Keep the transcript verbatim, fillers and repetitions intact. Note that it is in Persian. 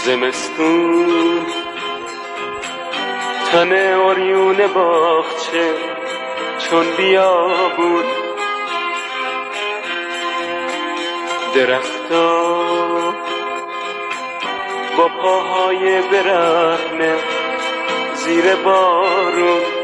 زمستون تن عریون باغچه چون بیابون، درختا با پاهای برهنه زیر بارون،